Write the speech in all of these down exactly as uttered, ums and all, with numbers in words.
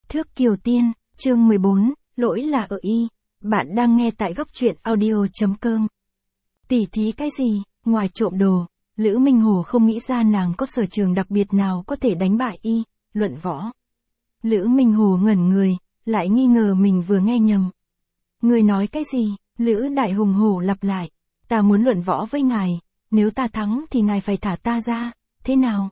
Thước Kiều Tiên, chương mười bốn, lỗi là ở y. Bạn đang nghe tại góc truyện audio.com. Tỉ thí cái gì, ngoài trộm đồ, Lữ Minh Hồ không nghĩ ra nàng có sở trường đặc biệt nào có thể đánh bại y, luận võ. Lữ Minh Hồ ngẩn người, lại nghi ngờ mình vừa nghe nhầm. Người nói cái gì? Lữ Đại hùng hổ lặp lại. Ta muốn luận võ với ngài, nếu ta thắng thì ngài phải thả ta ra, thế nào?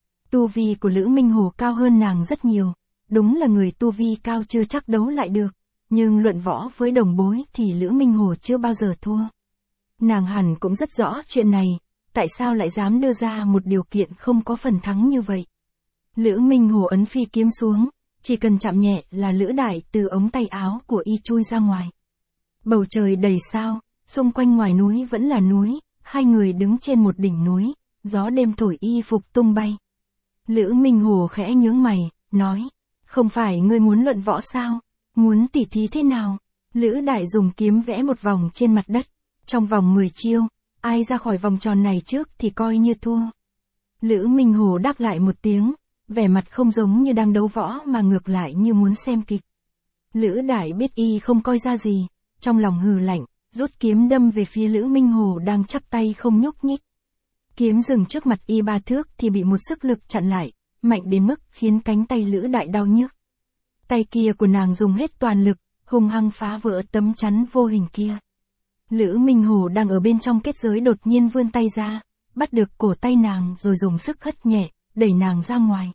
Tu vi của Lữ Minh Hồ cao hơn nàng rất nhiều, đúng là người tu vi cao chưa chắc đấu lại được, nhưng luận võ với đồng bối thì Lữ Minh Hồ chưa bao giờ thua. Nàng hẳn cũng rất rõ chuyện này, tại sao lại dám đưa ra một điều kiện không có phần thắng như vậy. Lữ Minh Hồ ấn phi kiếm xuống, chỉ cần chạm nhẹ là Lữ Đại từ ống tay áo của y chui ra ngoài. Bầu trời đầy sao, xung quanh ngoài núi vẫn là núi, hai người đứng trên một đỉnh núi, gió đêm thổi y phục tung bay. Lữ Minh Hồ khẽ nhướng mày, nói, không phải ngươi muốn luận võ sao, muốn tỉ thí thế nào? Lữ Đại dùng kiếm vẽ một vòng trên mặt đất, trong vòng mười chiêu, ai ra khỏi vòng tròn này trước thì coi như thua. Lữ Minh Hồ đáp lại một tiếng, vẻ mặt không giống như đang đấu võ mà ngược lại như muốn xem kịch. Lữ Đại biết y không coi ra gì, trong lòng hừ lạnh, rút kiếm đâm về phía Lữ Minh Hồ đang chắp tay không nhúc nhích. Kiếm dừng trước mặt y ba thước thì bị một sức lực chặn lại, mạnh đến mức khiến cánh tay Lữ Đại đau nhức. Tay kia của nàng dùng hết toàn lực, hung hăng phá vỡ tấm chắn vô hình kia. Lữ Minh Hồ đang ở bên trong kết giới đột nhiên vươn tay ra, bắt được cổ tay nàng rồi dùng sức hất nhẹ, đẩy nàng ra ngoài.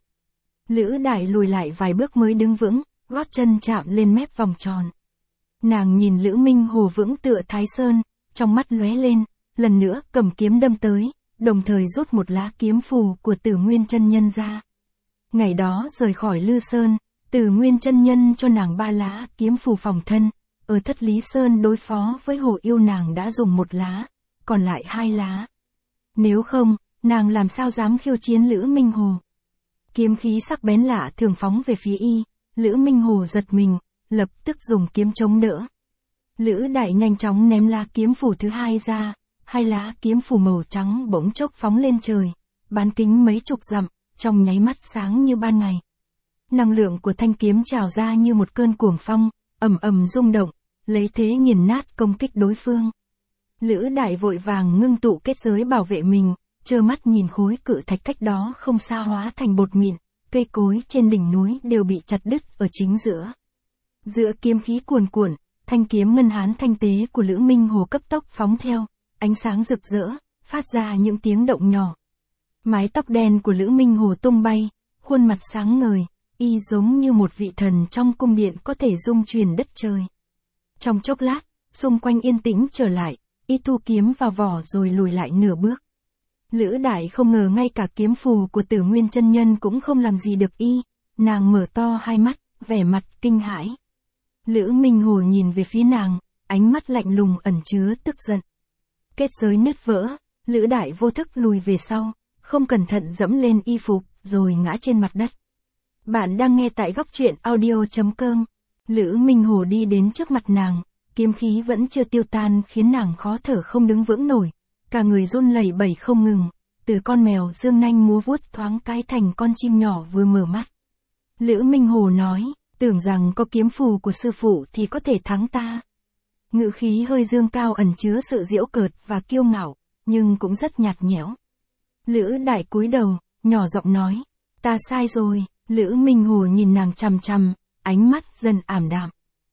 Lữ Đại lùi lại vài bước mới đứng vững, gót chân chạm lên mép vòng tròn. Nàng nhìn Lữ Minh Hồ vững tựa Thái Sơn, trong mắt lóe lên, lần nữa cầm kiếm đâm tới, đồng thời rút một lá kiếm phù của Tử Nguyên Chân Nhân ra. Ngày đó rời khỏi Lư Sơn, Tử Nguyên Chân Nhân cho nàng ba lá kiếm phù phòng thân, ở Thất Lý Sơn đối phó với Hồ Yêu nàng đã dùng một lá, còn lại hai lá. Nếu không, nàng làm sao dám khiêu chiến Lữ Minh Hồ? Kiếm khí sắc bén lạ thường phóng về phía y, Lữ Minh Hồ giật mình, lập tức dùng kiếm chống đỡ. Lữ Đại nhanh chóng ném lá kiếm phù thứ hai ra, hai lá kiếm phù màu trắng bỗng chốc phóng lên trời, bán kính mấy chục dặm, trong nháy mắt sáng như ban ngày. Năng lượng của thanh kiếm trào ra như một cơn cuồng phong, ầm ầm rung động, lấy thế nghiền nát công kích đối phương. Lữ Đại vội vàng ngưng tụ kết giới bảo vệ mình, trơ mắt nhìn khối cự thạch cách đó không xa hóa thành bột mịn, cây cối trên đỉnh núi đều bị chặt đứt ở chính giữa. Giữa kiếm khí cuồn cuộn, thanh kiếm ngân hán thanh tế của Lữ Minh Hồ cấp tốc phóng theo, ánh sáng rực rỡ, phát ra những tiếng động nhỏ. Mái tóc đen của Lữ Minh Hồ tung bay, khuôn mặt sáng ngời, y giống như một vị thần trong cung điện có thể rung chuyển đất trời. Trong chốc lát, xung quanh yên tĩnh trở lại, y thu kiếm vào vỏ rồi lùi lại nửa bước. Lữ Đại không ngờ ngay cả kiếm phù của Tử Nguyên Chân Nhân cũng không làm gì được y, nàng mở to hai mắt, vẻ mặt kinh hãi. Lữ Minh Hồ nhìn về phía nàng, ánh mắt lạnh lùng ẩn chứa tức giận. Kết giới nứt vỡ, Lữ Đại vô thức lùi về sau, không cẩn thận dẫm lên y phục, rồi ngã trên mặt đất. Bạn đang nghe tại góc truyện audio.com. Lữ Minh Hồ đi đến trước mặt nàng, kiếm khí vẫn chưa tiêu tan khiến nàng khó thở không đứng vững nổi, cả người run lẩy bẩy không ngừng, từ con mèo dương nanh múa vuốt thoáng cái thành con chim nhỏ vừa mở mắt. Lữ Minh Hồ nói, tưởng rằng có kiếm phù của sư phụ thì có thể thắng ta. Ngữ khí hơi dương cao ẩn chứa sự giễu cợt và kiêu ngạo, nhưng cũng rất nhạt nhẽo. Lữ Đại cúi đầu, nhỏ giọng nói, ta sai rồi. Lữ Minh Hồ nhìn nàng chằm chằm, ánh mắt dần ảm đạm.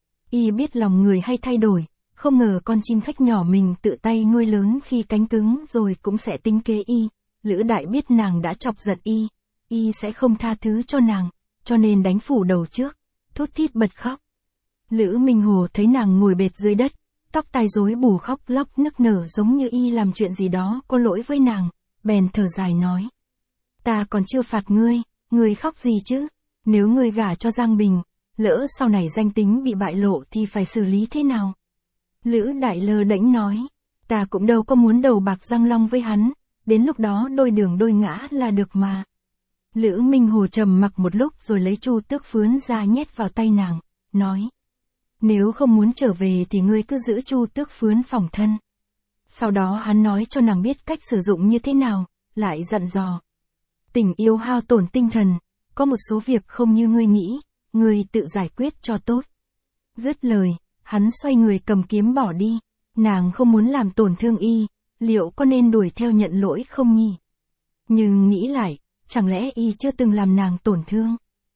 Y biết lòng người hay thay đổi, không ngờ con chim khách nhỏ mình tự tay nuôi lớn khi cánh cứng rồi cũng sẽ tính kế y. Lữ Đại biết nàng đã chọc giận y, y sẽ không tha thứ cho nàng, cho nên đánh phủ đầu trước, thút thít bật khóc. Lữ Minh Hồ thấy nàng ngồi bệt dưới đất, tóc tai rối bù khóc lóc nức nở giống như y làm chuyện gì đó có lỗi với nàng, bèn thở dài nói. Ta còn chưa phạt ngươi, ngươi khóc gì chứ? Nếu ngươi gả cho Giang Bình, lỡ sau này danh tính bị bại lộ thì phải xử lý thế nào? Lữ Đại lơ đễnh nói, ta cũng đâu có muốn đầu bạc răng long với hắn, đến lúc đó đôi đường đôi ngã là được mà. Lữ Minh Hồ trầm mặc một lúc rồi lấy chu tước phướn ra nhét vào tay nàng, nói. Nếu không muốn trở về thì ngươi cứ giữ chu tước phướn phòng thân. Sau đó hắn nói cho nàng biết cách sử dụng như thế nào, lại dặn dò. Tình yêu hao tổn tinh thần, có một số việc không như ngươi nghĩ, ngươi tự giải quyết cho tốt. Dứt lời, hắn xoay người cầm kiếm bỏ đi, nàng không muốn làm tổn thương y, liệu có nên đuổi theo nhận lỗi không nhỉ? Nhưng nghĩ lại, chẳng lẽ y chưa từng làm nàng tổn thương?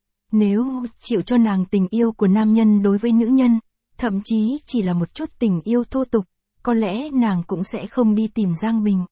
Nếu chịu cho nàng tình yêu của nam nhân đối với nữ nhân, thậm chí chỉ là một chút tình yêu thô tục, có lẽ nàng cũng sẽ không đi tìm Giang Bình.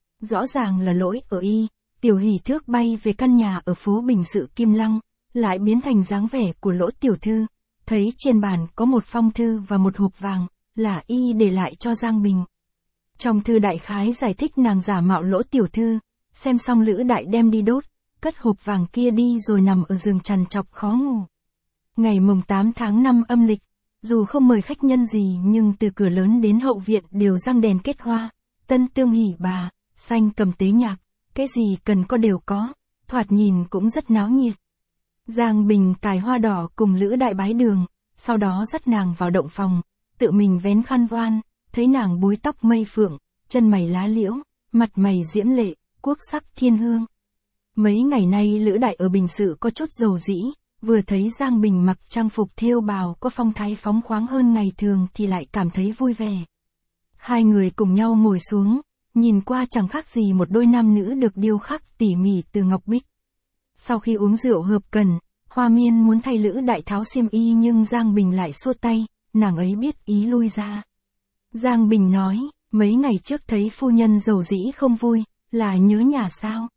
Rõ ràng là lỗi ở y, Tiểu Hỷ thước bay về căn nhà ở phố Bình Sự Kim Lăng, lại biến thành dáng vẻ của Lỗ tiểu thư, thấy trên bàn có một phong thư và một hộp vàng, là y để lại cho Giang Bình. Trong thư đại khái giải thích nàng giả mạo Lỗ tiểu thư, xem xong Lữ Đại đem đi đốt, cất hộp vàng kia đi rồi nằm ở giường trằn trọc khó ngủ. Ngày mùng tám tháng năm âm lịch, dù không mời khách nhân gì nhưng từ cửa lớn đến hậu viện đều răng đèn kết hoa, tân tương hỷ bà, xanh cầm tế nhạc, cái gì cần có đều có, thoạt nhìn cũng rất náo nhiệt. Giang Bình cài hoa đỏ cùng Lữ Đại bái đường, sau đó dắt nàng vào động phòng, tự mình vén khăn voan, thấy nàng búi tóc mây phượng, chân mày lá liễu, mặt mày diễm lệ, quốc sắc thiên hương. Mấy ngày nay Lữ Đại ở Bình Sự có chút dầu dĩ, vừa thấy Giang Bình mặc trang phục thêu bào có phong thái phóng khoáng hơn ngày thường thì lại cảm thấy vui vẻ. Hai người cùng nhau ngồi xuống, nhìn qua chẳng khác gì một đôi nam nữ được điêu khắc tỉ mỉ từ ngọc bích. Sau khi uống rượu hợp cần, Hoa Miên muốn thay Lữ Đại tháo xiêm y nhưng Giang Bình lại xua tay, nàng ấy biết ý lui ra. Giang Bình nói, mấy ngày trước thấy phu nhân dầu dĩ không vui, là nhớ nhà sao?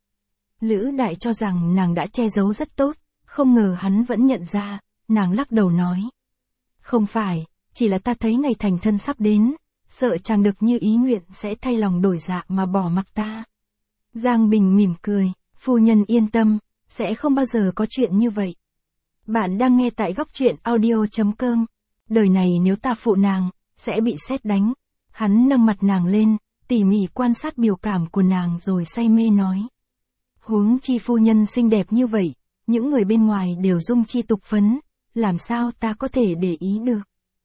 Lữ Đại cho rằng nàng đã che giấu rất tốt, không ngờ hắn vẫn nhận ra, nàng lắc đầu nói. Không phải, chỉ là ta thấy ngày thành thân sắp đến, sợ chàng được như ý nguyện sẽ thay lòng đổi dạ mà bỏ mặc ta. Giang Bình mỉm cười, phu nhân yên tâm, sẽ không bao giờ có chuyện như vậy. Bạn đang nghe tại góc truyện audio chấm com. Đời này nếu ta phụ nàng, sẽ bị sét đánh. Hắn nâng mặt nàng lên, tỉ mỉ quan sát biểu cảm của nàng rồi say mê nói. Huống chi phu nhân xinh đẹp như vậy, những người bên ngoài đều dung chi tục phấn, làm sao ta có thể để ý được.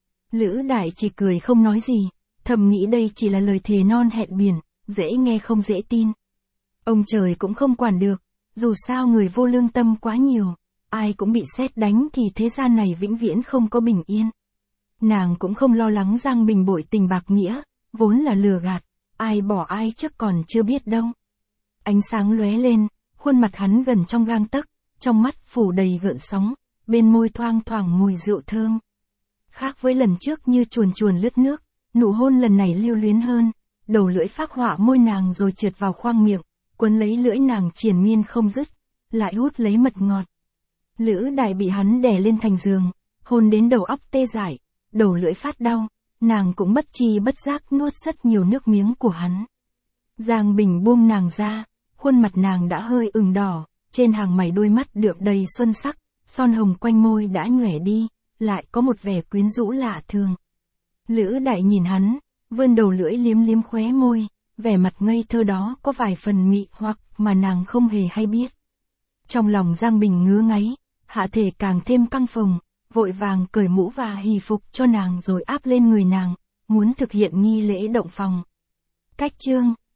Lữ Đại chỉ cười không nói gì, thầm nghĩ đây chỉ là lời thề non hẹn biển, dễ nghe không dễ tin. Ông trời cũng không quản được, dù sao người vô lương tâm quá nhiều, ai cũng bị sét đánh thì thế gian này vĩnh viễn không có bình yên. Nàng cũng không lo lắng Giang Bình bội tình bạc nghĩa, vốn là lừa gạt, ai bỏ ai trước còn chưa biết đâu. Ánh sáng lóe lên, khuôn mặt hắn gần trong gang tấc, trong mắt phủ đầy gợn sóng, bên môi thoang thoảng mùi rượu thơm. Khác với lần trước như chuồn chuồn lướt nước, nụ hôn lần này lưu luyến hơn, đầu lưỡi phác họa môi nàng rồi trượt vào khoang miệng, quấn lấy lưỡi nàng triền miên không dứt, lại hút lấy mật ngọt. Lữ Đại bị hắn đè lên thành giường, hôn đến đầu óc tê dại, đầu lưỡi phát đau, nàng cũng bất tri bất giác nuốt rất nhiều nước miếng của hắn. Giang Bình buông nàng ra, khuôn mặt nàng đã hơi ửng đỏ, trên hàng mày đôi mắt đượm đầy xuân sắc, son hồng quanh môi đã nhòe đi, lại có một vẻ quyến rũ lạ thường. Lữ Đại nhìn hắn, vươn đầu lưỡi liếm liếm khóe môi, vẻ mặt ngây thơ đó có vài phần mị hoặc mà nàng không hề hay biết. Trong lòng Giang Bình ngứa ngáy, hạ thể càng thêm căng phồng, vội vàng cởi mũ và hỷ phục cho nàng rồi áp lên người nàng, muốn thực hiện nghi lễ động phòng. Cách chương